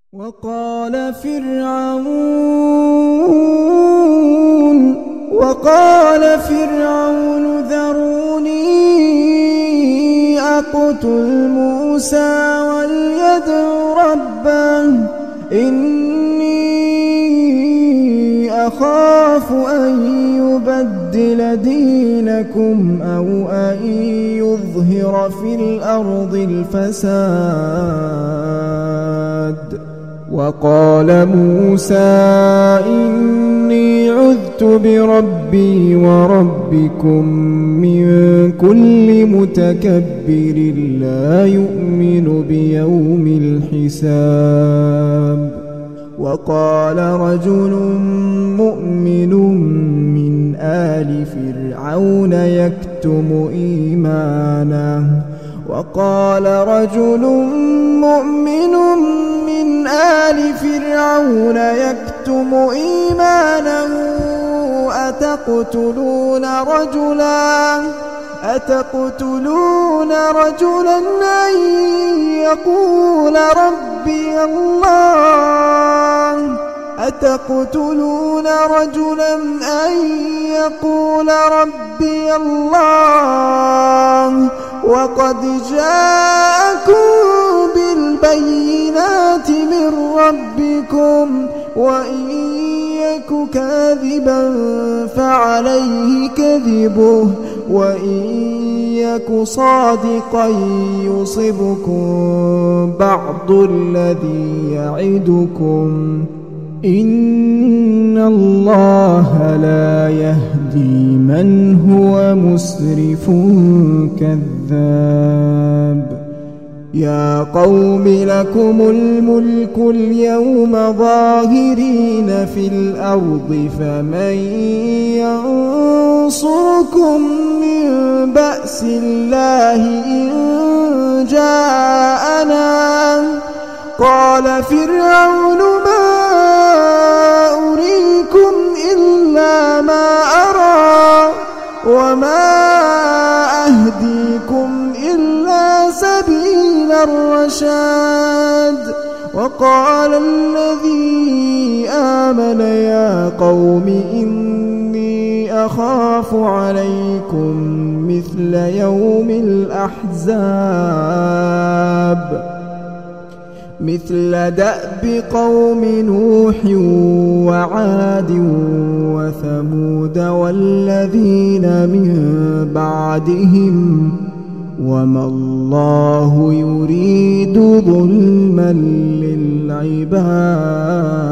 وقال فرعون ذروني أقتل موسى وليدع ربه إني أخاف أن يبدل دينكم أو أن يظهر في الأرض الفساد. وقال موسى إني عذت بربي وربكم من كل متكبر لا يؤمن بيوم الحساب. وقال رجل مؤمن من آل فرعون يكتم إيمانه أتقتلون رجلا أن يقول ربي الله وقد جاءكم بالبينات من ربكم وإن يك كاذبا فعليه كذبه وإن يك صادقا يصبكم بعض الذي يعدكم إن الله لا يهدي من هو مسرف كذاب. يا قوم لكم الملك اليوم ظاهرين في الأرض فمن ينصركم من بأس الله إن جاءنا. قال فرعون ما أريكم إلا ما أرى وما أهديكم إلا سبيل الرشاد. وقال الذي آمن يا قوم إني أخاف عليكم مثل يوم الأحزاب مثل دأب قوم نوح وعاد وثمود والذين من بعدهم وما الله يريد ظلما للعباد.